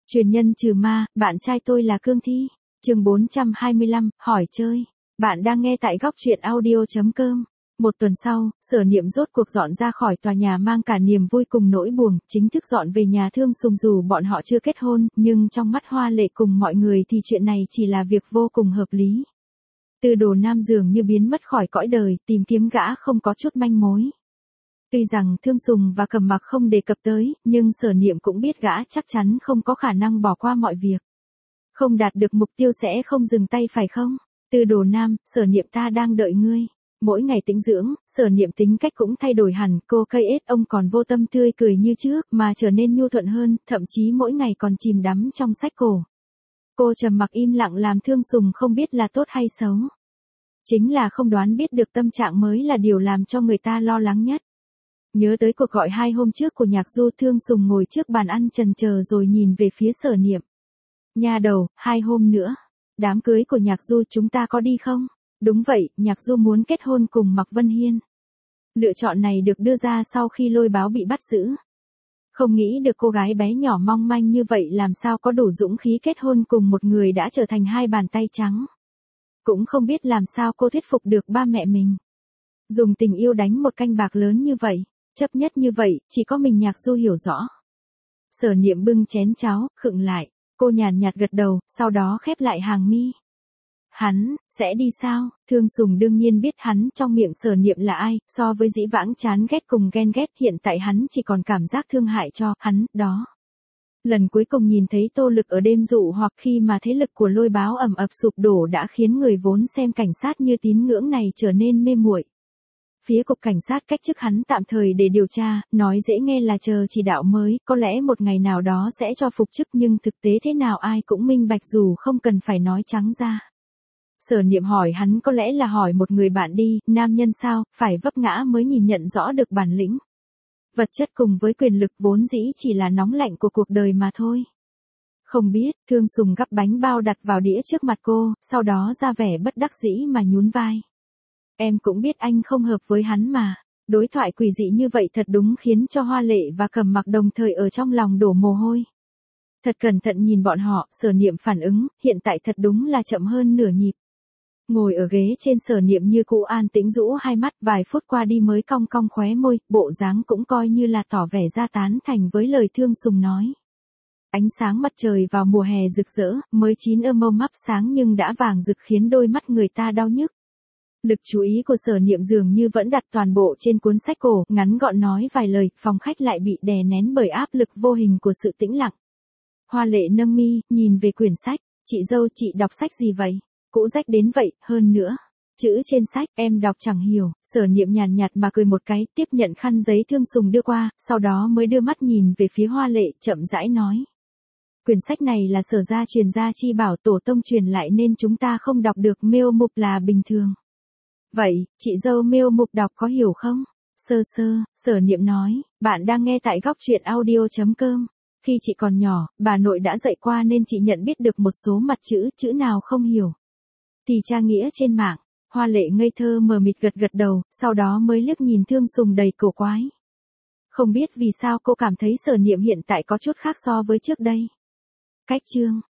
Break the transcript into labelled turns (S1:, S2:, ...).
S1: Truyền nhân trừ ma, bạn trai tôi là Cương Thi. Chương 425, hỏi chơi. Bạn đang nghe tại góc truyện audio.com. Một tuần sau, Sở Niệm rốt cuộc dọn ra khỏi tòa nhà mang cả niềm vui cùng nỗi buồn, chính thức dọn về nhà Thương Sùng dù bọn họ chưa kết hôn, nhưng trong mắt Hoa Lệ cùng mọi người thì chuyện này chỉ là việc vô cùng hợp lý. Từ Đồ Nam dường như biến mất khỏi cõi đời, tìm kiếm gã không có chút manh mối. Tuy rằng Thương Sùng và Cẩm Mặc không đề cập tới, nhưng Sở Niệm cũng biết gã chắc chắn không có khả năng bỏ qua mọi việc. Không đạt được mục tiêu sẽ không dừng tay phải không? Từ Đồ Nam, Sở Niệm ta đang đợi ngươi. Mỗi ngày tĩnh dưỡng, Sở Niệm tính cách cũng thay đổi hẳn, cô cây ết ông còn vô tâm tươi cười như trước mà trở nên nhu thuận hơn, thậm chí mỗi ngày còn chìm đắm trong sách cổ. Cô trầm mặc im lặng làm Thương Sùng không biết là tốt hay xấu. Chính là không đoán biết được tâm trạng mới là điều làm cho người ta lo lắng nhất. Nhớ tới cuộc gọi 2 hôm trước của Nhạc Du, Thương Sùng ngồi trước bàn ăn chần chờ rồi nhìn về phía Sở Niệm. Nha đầu, 2 hôm nữa. Đám cưới của Nhạc Du chúng ta có đi không? Đúng vậy, Nhạc Du muốn kết hôn cùng Mạc Vân Hiên. Lựa chọn này được đưa ra sau khi Lôi Báo bị bắt giữ. Không nghĩ được cô gái bé nhỏ mong manh như vậy làm sao có đủ dũng khí kết hôn cùng một người đã trở thành hai bàn tay trắng. Cũng không biết làm sao cô thuyết phục được ba mẹ mình. Dùng tình yêu đánh một canh bạc lớn như vậy, chấp nhất như vậy, chỉ có mình Nhạc Du hiểu rõ. Sở Niệm bưng chén cháo, khựng lại, cô nhàn nhạt gật đầu, sau đó khép lại hàng mi. Hắn, sẽ đi sao? Thương Sùng đương nhiên biết hắn trong miệng Sở Niệm là ai, so với dĩ vãng chán ghét cùng ghen ghét hiện tại hắn chỉ còn cảm giác thương hại cho hắn, đó. Lần cuối cùng nhìn thấy Tô Lực ở đêm dụ hoặc khi mà thế lực của Lôi Báo ầm ập sụp đổ đã khiến người vốn xem cảnh sát như tín ngưỡng này trở nên mê muội. Phía cục cảnh sát cách chức hắn tạm thời để điều tra, nói dễ nghe là chờ chỉ đạo mới, có lẽ một ngày nào đó sẽ cho phục chức nhưng thực tế thế nào ai cũng minh bạch dù không cần phải nói trắng ra. Sở Niệm hỏi hắn có lẽ là hỏi một người bạn đi, nam nhân sao, phải vấp ngã mới nhìn nhận rõ được bản lĩnh. Vật chất cùng với quyền lực vốn dĩ chỉ là nóng lạnh của cuộc đời mà thôi. Không biết, Thương Sùng gắp bánh bao đặt vào đĩa trước mặt cô, sau đó ra vẻ bất đắc dĩ mà nhún vai. Em cũng biết anh không hợp với hắn mà. Đối thoại quỷ dị như vậy thật đúng khiến cho Hoa Lệ và Cẩm Mặc đồng thời ở trong lòng đổ mồ hôi. Thật cẩn thận nhìn bọn họ, Sở Niệm phản ứng, hiện tại thật đúng là chậm hơn nửa nhịp. Ngồi ở ghế trên Sở Niệm như cũ an tĩnh rũ hai mắt, vài phút qua đi mới cong cong khóe môi, bộ dáng cũng coi như là tỏ vẻ ra tán thành với lời Thương Sùng nói. Ánh sáng mặt trời vào mùa hè rực rỡ, mới chín mâu mắt sáng nhưng đã vàng rực khiến đôi mắt người ta đau nhức. Lực chú ý của Sở Niệm dường như vẫn đặt toàn bộ trên cuốn sách cổ, ngắn gọn nói vài lời, phòng khách lại bị đè nén bởi áp lực vô hình của sự tĩnh lặng. Hoa Lệ nâng mi, nhìn về quyển sách, chị dâu chị đọc sách gì vậy? Cũ rách đến vậy, hơn nữa. Chữ trên sách, em đọc chẳng hiểu, Sở Niệm nhàn nhạt mà cười một cái, tiếp nhận khăn giấy Thương Sùng đưa qua, sau đó mới đưa mắt nhìn về phía Hoa Lệ, chậm rãi nói. Quyển sách này là Sở gia truyền gia chi bảo tổ tông truyền lại nên chúng ta không đọc được Miêu Mục là bình thường. Vậy, chị dâu Miêu Mục đọc có hiểu không? Sơ sơ, Sở Niệm nói, bạn đang nghe tại góc truyện audio.com. Khi chị còn nhỏ, bà nội đã dạy qua nên chị nhận biết được một số mặt chữ nào không hiểu. Thì tra nghĩa trên mạng. Hoa Lệ ngây thơ mờ mịt gật gật đầu, sau đó mới liếc nhìn Thương Sùng đầy cổ quái. Không biết vì sao cô cảm thấy Sở Niệm hiện tại có chút khác so với trước đây. Cách chương.